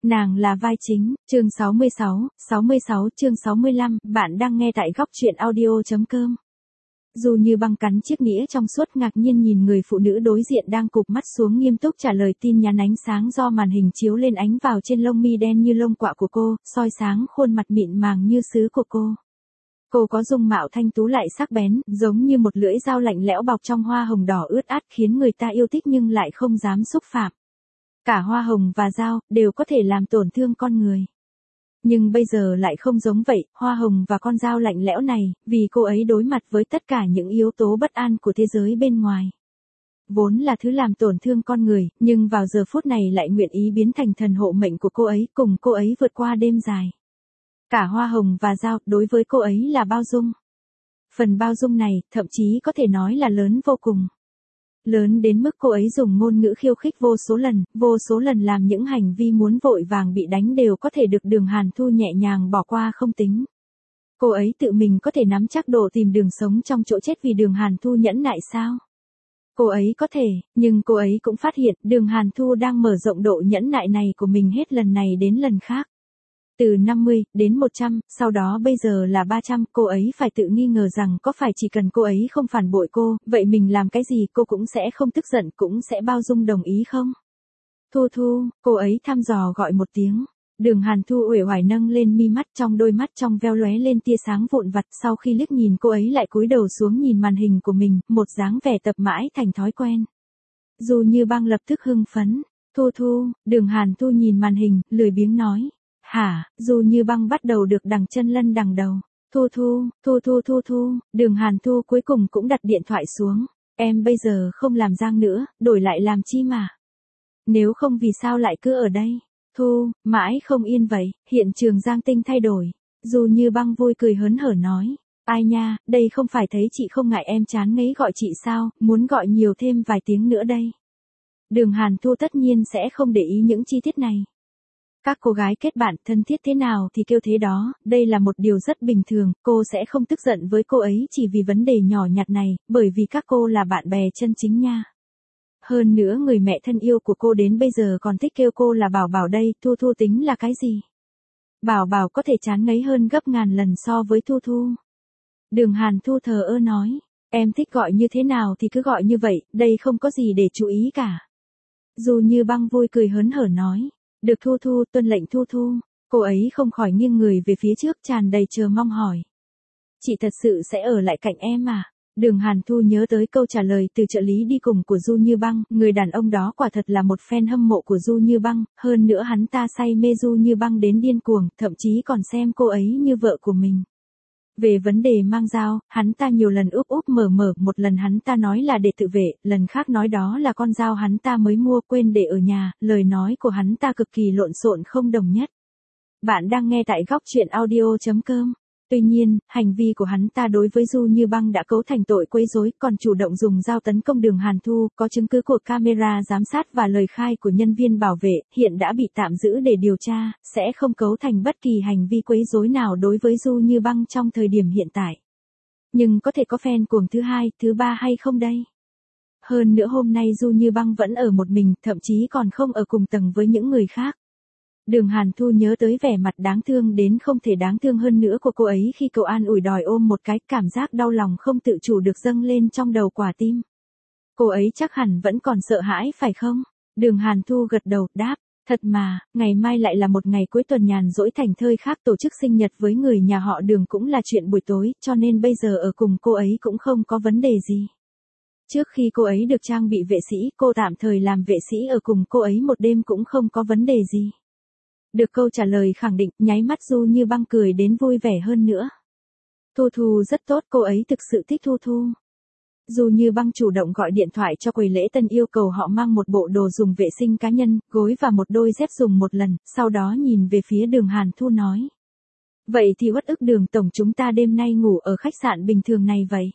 Nàng là vai chính, chương 66 chương 65, bạn đang nghe tại góc truyện audio.com. Dù Như Băng cắn chiếc nĩa trong suốt ngạc nhiên nhìn người phụ nữ đối diện đang cụp mắt xuống nghiêm túc trả lời tin nhắn ánh sáng do màn hình chiếu lên ánh vào trên lông mi đen như lông quạ của cô, soi sáng khuôn mặt mịn màng như sứ của cô. Cô có dung mạo thanh tú lại sắc bén, giống như một lưỡi dao lạnh lẽo bọc trong hoa hồng đỏ ướt át khiến người ta yêu thích nhưng lại không dám xúc phạm. Cả hoa hồng và dao đều có thể làm tổn thương con người. Nhưng bây giờ lại không giống vậy, hoa hồng và con dao lạnh lẽo này, vì cô ấy đối mặt với tất cả những yếu tố bất an của thế giới bên ngoài. Vốn là thứ làm tổn thương con người, nhưng vào giờ phút này lại nguyện ý biến thành thần hộ mệnh của cô ấy, cùng cô ấy vượt qua đêm dài. Cả hoa hồng và dao, đối với cô ấy là bao dung. Phần bao dung này, thậm chí có thể nói là lớn vô cùng. Lớn đến mức cô ấy dùng ngôn ngữ khiêu khích vô số lần làm những hành vi muốn vội vàng bị đánh đều có thể được Đường Hàn Thu nhẹ nhàng bỏ qua không tính. Cô ấy tự mình có thể nắm chắc độ tìm đường sống trong chỗ chết vì Đường Hàn Thu nhẫn nại sao? Cô ấy có thể, nhưng cô ấy cũng phát hiện Đường Hàn Thu đang mở rộng độ nhẫn nại này của mình hết lần này đến lần khác. Từ 50 đến 100, sau đó bây giờ là 300, cô ấy phải tự nghi ngờ rằng có phải chỉ cần cô ấy không phản bội cô, vậy mình làm cái gì cô cũng sẽ không tức giận, cũng sẽ bao dung đồng ý không? Thu Thu, cô ấy thăm dò gọi một tiếng. Đường Hàn Thu uể oải nâng lên mi mắt, trong đôi mắt trong veo lóe lên tia sáng vụn vặt, sau khi liếc nhìn cô ấy lại cúi đầu xuống nhìn màn hình của mình, một dáng vẻ tập mãi thành thói quen. Dù Như Băng lập tức hưng phấn. Thu Thu, Đường Hàn Thu nhìn màn hình, lười biếng nói. Hả, Dù Như Băng bắt đầu được đằng chân lân đằng đầu. Thu Thu, Đường Hàn Thu cuối cùng cũng đặt điện thoại xuống. Em bây giờ không làm Giang nữa, đổi lại làm chi mà. Nếu không vì sao lại cứ ở đây. Thu, mãi không yên vậy, hiện trường Giang Tinh thay đổi. Dù Như Băng vui cười hớn hở nói. Ai nha, đây không phải thấy chị không ngại em chán ngấy gọi chị sao, muốn gọi nhiều thêm vài tiếng nữa đây. Đường Hàn Thu tất nhiên sẽ không để ý những chi tiết này. Các cô gái kết bạn thân thiết thế nào thì kêu thế đó, đây là một điều rất bình thường, cô sẽ không tức giận với cô ấy chỉ vì vấn đề nhỏ nhặt này, bởi vì các cô là bạn bè chân chính nha. Hơn nữa người mẹ thân yêu của cô đến bây giờ còn thích kêu cô là Bảo Bảo đây, Thu Thu tính là cái gì? Bảo Bảo có thể chán ngấy hơn gấp ngàn lần so với Thu Thu. Đường Hàn Thu thờ ơ nói, em thích gọi như thế nào thì cứ gọi như vậy, đây không có gì để chú ý cả. Dù Như Băng vui cười hớn hở nói. Được Thu Thu, tuân lệnh Thu Thu. Cô ấy không khỏi nghiêng người về phía trước tràn đầy chờ mong hỏi. Chị thật sự sẽ ở lại cạnh em à? Đường Hàn Thu nhớ tới câu trả lời từ trợ lý đi cùng của Du Như Băng, người đàn ông đó quả thật là một fan hâm mộ của Du Như Băng, hơn nữa hắn ta say mê Du Như Băng đến điên cuồng, thậm chí còn xem cô ấy như vợ của mình. Về vấn đề mang dao, hắn ta nhiều lần úp mở, một lần hắn ta nói là để tự vệ, lần khác nói đó là con dao hắn ta mới mua quên để ở nhà, lời nói của hắn ta cực kỳ lộn xộn không đồng nhất. Bạn đang nghe tại góc truyện audio.com. Tuy nhiên, hành vi của hắn ta đối với Du Như Băng đã cấu thành tội quấy rối, còn chủ động dùng dao tấn công Đường Hàn Thu, có chứng cứ của camera giám sát và lời khai của nhân viên bảo vệ, hiện đã bị tạm giữ để điều tra, sẽ không cấu thành bất kỳ hành vi quấy rối nào đối với Du Như Băng trong thời điểm hiện tại. Nhưng có thể có fan cuồng thứ hai, thứ ba hay không đây? Hơn nữa hôm nay Du Như Băng vẫn ở một mình, thậm chí còn không ở cùng tầng với những người khác. Đường Hàn Thu nhớ tới vẻ mặt đáng thương đến không thể đáng thương hơn nữa của cô ấy khi cậu an ủi đòi ôm một cái, cảm giác đau lòng không tự chủ được dâng lên trong đầu quả tim. Cô ấy chắc hẳn vẫn còn sợ hãi phải không? Đường Hàn Thu gật đầu, đáp, thật mà, ngày mai lại là một ngày cuối tuần nhàn rỗi thảnh thơi khác, tổ chức sinh nhật với người nhà họ Đường cũng là chuyện buổi tối, cho nên bây giờ ở cùng cô ấy cũng không có vấn đề gì. Trước khi cô ấy được trang bị vệ sĩ, cô tạm thời làm vệ sĩ ở cùng cô ấy một đêm cũng không có vấn đề gì. Được câu trả lời khẳng định, nháy mắt Du Như Băng cười đến vui vẻ hơn nữa. Thu Thu rất tốt, cô ấy thực sự thích Thu Thu. Dù Như Băng chủ động gọi điện thoại cho quầy lễ tân yêu cầu họ mang một bộ đồ dùng vệ sinh cá nhân, gối và một đôi dép dùng một lần, sau đó nhìn về phía Đường Hàn Thu nói. Vậy thì uất ức Đường tổng, chúng ta đêm nay ngủ ở khách sạn bình thường này vậy.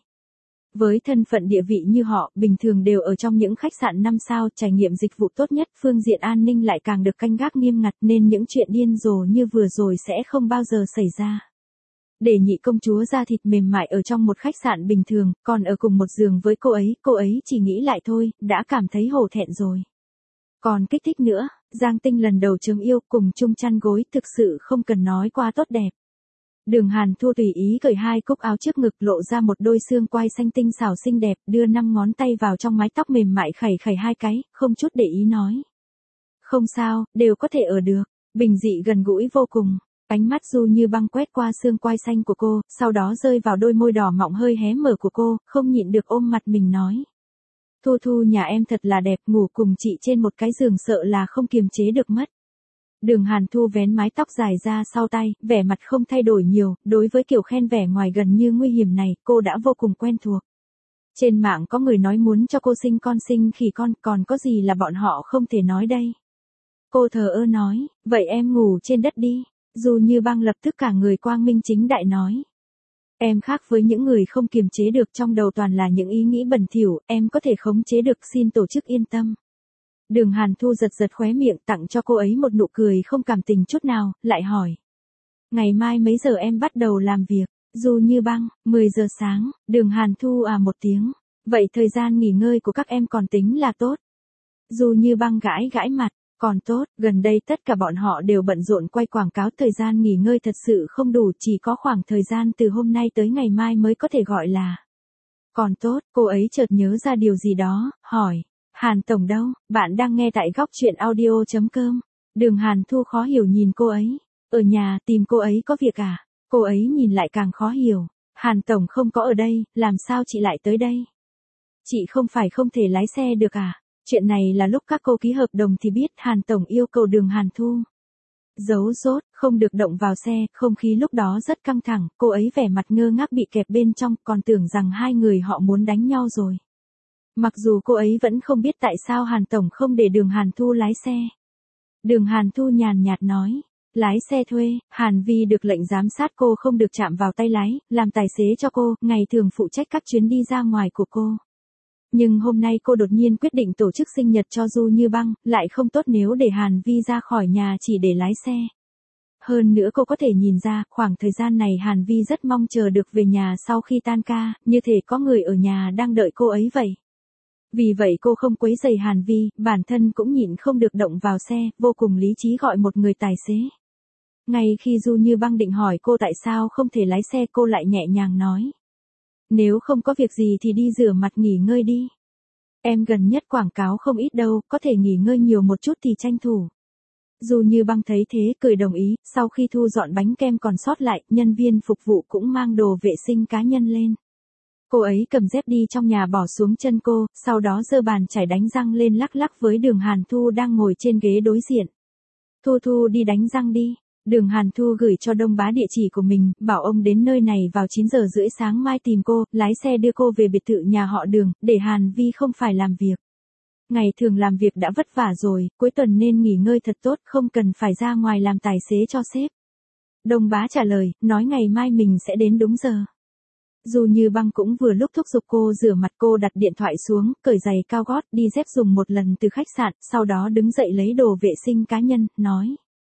Với thân phận địa vị như họ, bình thường đều ở trong những khách sạn 5 sao, trải nghiệm dịch vụ tốt nhất, phương diện an ninh lại càng được canh gác nghiêm ngặt nên những chuyện điên rồ như vừa rồi sẽ không bao giờ xảy ra. Để nhị công chúa da thịt mềm mại ở trong một khách sạn bình thường, còn ở cùng một giường với cô ấy chỉ nghĩ lại thôi, đã cảm thấy hổ thẹn rồi. Còn kích thích nữa, Giang Tinh lần đầu chớm yêu cùng chung chăn gối thực sự không cần nói qua tốt đẹp. Đường Hàn Thu tùy ý cởi hai cúc áo trước ngực lộ ra một đôi xương quai xanh tinh xảo xinh đẹp, đưa 5 ngón tay vào trong mái tóc mềm mại khẩy khẩy hai cái, không chút để ý nói. Không sao, đều có thể ở được, bình dị gần gũi vô cùng. Ánh mắt Du Như Băng quét qua xương quai xanh của cô, sau đó rơi vào đôi môi đỏ mọng hơi hé mở của cô, không nhịn được ôm mặt mình nói. Thu Thu nhà em thật là đẹp, ngủ cùng chị trên một cái giường sợ là không kiềm chế được mất. Đường Hàn Thu vén mái tóc dài ra sau tay, vẻ mặt không thay đổi nhiều, đối với kiểu khen vẻ ngoài gần như nguy hiểm này, cô đã vô cùng quen thuộc. Trên mạng có người nói muốn cho cô sinh con sinh khỉ con, còn có gì là bọn họ không thể nói đây. Cô thờ ơ nói, vậy em ngủ trên đất đi. Dù Như Băng lập tức cả người quang minh chính đại nói. Em khác với những người không kiềm chế được, trong đầu toàn là những ý nghĩ bẩn thỉu, em có thể khống chế được, xin tổ chức yên tâm. Đường Hàn Thu giật giật khóe miệng tặng cho cô ấy một nụ cười không cảm tình chút nào, lại hỏi. Ngày mai mấy giờ em bắt đầu làm việc? Dù Như Băng, 10 giờ sáng, Đường Hàn Thu à một tiếng. Vậy thời gian nghỉ ngơi của các em còn tính là tốt. Dù Như Băng gãi gãi mặt. Còn tốt, gần đây tất cả bọn họ đều bận rộn quay quảng cáo, thời gian nghỉ ngơi thật sự không đủ, chỉ có khoảng thời gian từ hôm nay tới ngày mai mới có thể gọi là. Còn tốt, cô ấy chợt nhớ ra điều gì đó, hỏi. Hàn Tổng đâu? Bạn đang nghe tại góc chuyện audio.com. Đường Hàn Thu khó hiểu nhìn cô ấy. Ở nhà tìm cô ấy có việc à? Cô ấy nhìn lại càng khó hiểu. Hàn Tổng không có ở đây, làm sao chị lại tới đây? Chị không phải không thể lái xe được à? Chuyện này là lúc các cô ký hợp đồng thì biết, Hàn Tổng yêu cầu Đường Hàn Thu giấu dốt, không được động vào xe, không khí lúc đó rất căng thẳng, cô ấy vẻ mặt ngơ ngác bị kẹp bên trong, còn tưởng rằng hai người họ muốn đánh nhau rồi. Mặc dù cô ấy vẫn không biết tại sao Hàn Tổng không để Đường Hàn Thu lái xe. Đường Hàn Thu nhàn nhạt nói, lái xe thuê, Hàn Vi được lệnh giám sát cô không được chạm vào tay lái, làm tài xế cho cô, ngày thường phụ trách các chuyến đi ra ngoài của cô. Nhưng hôm nay cô đột nhiên quyết định tổ chức sinh nhật cho Du Như Băng, lại không tốt nếu để Hàn Vi ra khỏi nhà chỉ để lái xe. Hơn nữa cô có thể nhìn ra, khoảng thời gian này Hàn Vi rất mong chờ được về nhà sau khi tan ca, như thể có người ở nhà đang đợi cô ấy vậy. Vì vậy cô không quấy rầy Hàn Vi, bản thân cũng nhịn không được động vào xe, vô cùng lý trí gọi một người tài xế. Ngay khi Du Như Băng định hỏi cô tại sao không thể lái xe, cô lại nhẹ nhàng nói. Nếu không có việc gì thì đi rửa mặt nghỉ ngơi đi. Em gần nhất quảng cáo không ít đâu, có thể nghỉ ngơi nhiều một chút thì tranh thủ. Du Như Băng thấy thế cười đồng ý, sau khi thu dọn bánh kem còn sót lại, nhân viên phục vụ cũng mang đồ vệ sinh cá nhân lên. Cô ấy cầm dép đi trong nhà bỏ xuống chân cô, sau đó giơ bàn chải đánh răng lên lắc lắc với Đường Hàn Thu đang ngồi trên ghế đối diện. Thu Thu đi đánh răng đi. Đường Hàn Thu gửi cho Đông Bá địa chỉ của mình, bảo ông đến nơi này vào 9 giờ rưỡi sáng mai tìm cô, lái xe đưa cô về biệt thự nhà họ Đường, để Hàn Vi không phải làm việc. Ngày thường làm việc đã vất vả rồi, cuối tuần nên nghỉ ngơi thật tốt, không cần phải ra ngoài làm tài xế cho sếp. Đông Bá trả lời, nói ngày mai mình sẽ đến đúng giờ. Dù Như Băng cũng vừa lúc thúc giục cô rửa mặt, cô đặt điện thoại xuống, cởi giày cao gót, đi dép dùng một lần từ khách sạn, sau đó đứng dậy lấy đồ vệ sinh cá nhân, nói.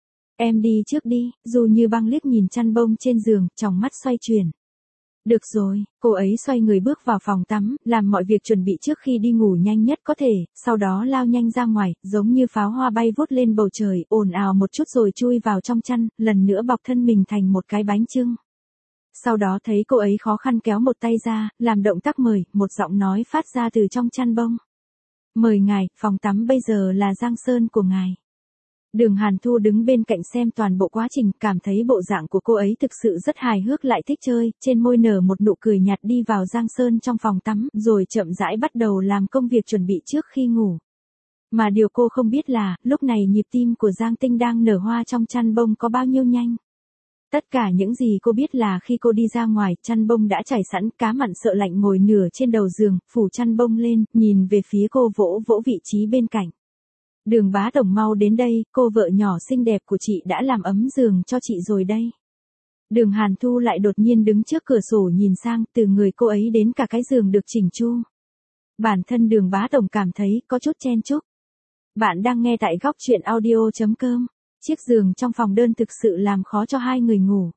Em đi trước đi. Dù Như Băng liếc nhìn chăn bông trên giường, tròng mắt xoay chuyển. Được rồi, cô ấy xoay người bước vào phòng tắm, làm mọi việc chuẩn bị trước khi đi ngủ nhanh nhất có thể, sau đó lao nhanh ra ngoài, giống như pháo hoa bay vút lên bầu trời, ồn ào một chút rồi chui vào trong chăn, lần nữa bọc thân mình thành một cái bánh chưng. Sau đó thấy cô ấy khó khăn kéo một tay ra, làm động tác mời, một giọng nói phát ra từ trong chăn bông. Mời ngài, phòng tắm bây giờ là giang sơn của ngài. Đường Hàn Thu đứng bên cạnh xem toàn bộ quá trình, cảm thấy bộ dạng của cô ấy thực sự rất hài hước lại thích chơi, trên môi nở một nụ cười nhạt, đi vào giang sơn trong phòng tắm, rồi chậm rãi bắt đầu làm công việc chuẩn bị trước khi ngủ. Mà điều cô không biết là, lúc này nhịp tim của Giang Tinh đang nở hoa trong chăn bông có bao nhiêu nhanh. Tất cả những gì cô biết là khi cô đi ra ngoài, chăn bông đã trải sẵn, cá mặn sợ lạnh ngồi nửa trên đầu giường, phủ chăn bông lên, nhìn về phía cô, vỗ vỗ vị trí bên cạnh. Đường Bá Tổng mau đến đây, cô vợ nhỏ xinh đẹp của chị đã làm ấm giường cho chị rồi đây. Đường Hàn Thu lại đột nhiên đứng trước cửa sổ nhìn sang, từ người cô ấy đến cả cái giường được chỉnh chu. Bản thân Đường Bá Tổng cảm thấy có chút chen chúc. Bạn đang nghe tại góc chuyện audio.com. Chiếc giường trong phòng đơn thực sự làm khó cho hai người ngủ.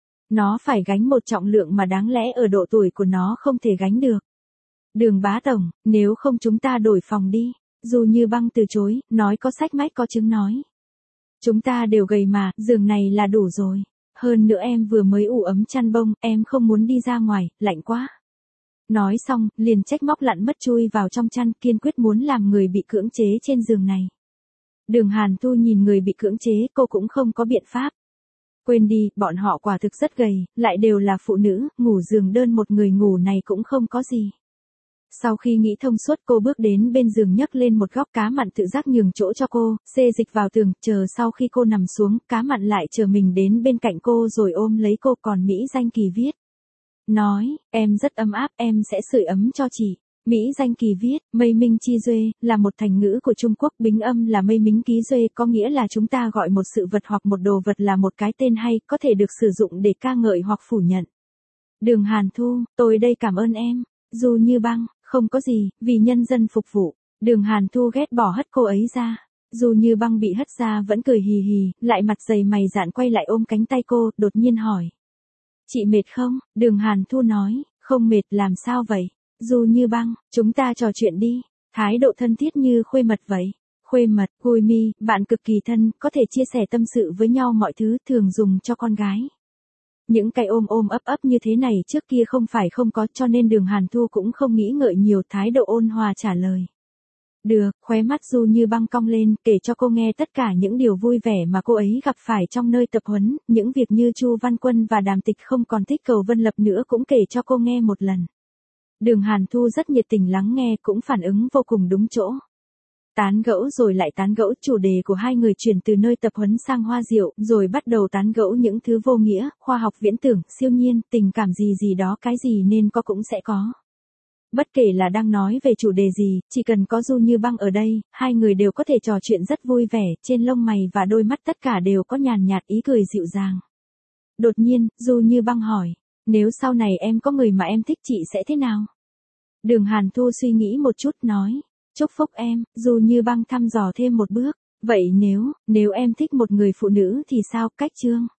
Nó phải gánh một trọng lượng mà đáng lẽ ở độ tuổi của nó không thể gánh được. Đường Bá Tổng, nếu không chúng ta đổi phòng đi. Dù Như Băng từ chối, nói có sách mách có chứng nói. Chúng ta đều gầy mà, giường này là đủ rồi. Hơn nữa em vừa mới ủ ấm chăn bông, em không muốn đi ra ngoài, lạnh quá. Nói xong, liền trách móc lặn mất chui vào trong chăn, kiên quyết muốn làm người bị cưỡng chế trên giường này. Đường Hàn Thu nhìn người bị cưỡng chế, cô cũng không có biện pháp. Quên đi, bọn họ quả thực rất gầy, lại đều là phụ nữ, ngủ giường đơn một người ngủ này cũng không có gì. Sau khi nghĩ thông suốt, cô bước đến bên giường nhấc lên một góc cá mặn tự giác nhường chỗ cho cô, xê dịch vào tường, chờ sau khi cô nằm xuống, cá mặn lại chờ mình đến bên cạnh cô rồi ôm lấy cô, còn Mỹ Danh Kỳ viết. Nói, em rất ấm áp, em sẽ sưởi ấm cho chị. Mỹ Danh Kỳ viết, mây minh chi duê, là một thành ngữ của Trung Quốc, bính âm là mây mính ký duê, có nghĩa là chúng ta gọi một sự vật hoặc một đồ vật là một cái tên hay, có thể được sử dụng để ca ngợi hoặc phủ nhận. Đường Hàn Thu, tôi đây cảm ơn em. Dù Như Băng, không có gì, vì nhân dân phục vụ. Đường Hàn Thu ghét bỏ hất cô ấy ra. Dù Như Băng bị hất ra vẫn cười hì hì, lại mặt dày mày dạn quay lại ôm cánh tay cô, đột nhiên hỏi. Chị mệt không? Đường Hàn Thu nói, không mệt, làm sao vậy? Dù Như Băng, chúng ta trò chuyện đi. Thái độ thân thiết như khuê mật vậy. Khuê mật, Gui Mi, bạn cực kỳ thân, có thể chia sẻ tâm sự với nhau mọi thứ, thường dùng cho con gái. Những cái ôm ôm ấp ấp như thế này trước kia không phải không có, cho nên Đường Hàn Thu cũng không nghĩ ngợi nhiều, thái độ ôn hòa trả lời. Được, khóe mắt Dù Như Băng cong lên, kể cho cô nghe tất cả những điều vui vẻ mà cô ấy gặp phải trong nơi tập huấn, những việc như Chu Văn Quân và Đàm Tịch không còn thích Cầu Vân Lập nữa cũng kể cho cô nghe một lần. Đường Hàn Thu rất nhiệt tình lắng nghe, cũng phản ứng vô cùng đúng chỗ. Tán gẫu rồi lại tán gẫu, chủ đề của hai người chuyển từ nơi tập huấn sang hoa rượu, rồi bắt đầu tán gẫu những thứ vô nghĩa, khoa học viễn tưởng, siêu nhiên, tình cảm gì gì đó, cái gì nên có cũng sẽ có. Bất kể là đang nói về chủ đề gì, chỉ cần có Dù Như Băng ở đây, hai người đều có thể trò chuyện rất vui vẻ, trên lông mày và đôi mắt tất cả đều có nhàn nhạt ý cười dịu dàng. Đột nhiên, Dù Như Băng hỏi, nếu sau này em có người mà em thích chị sẽ thế nào? Đường Hàn Thu suy nghĩ một chút nói, chúc phúc em. Dù Như Băng thăm dò thêm một bước, vậy nếu em thích một người phụ nữ thì sao? Cách chương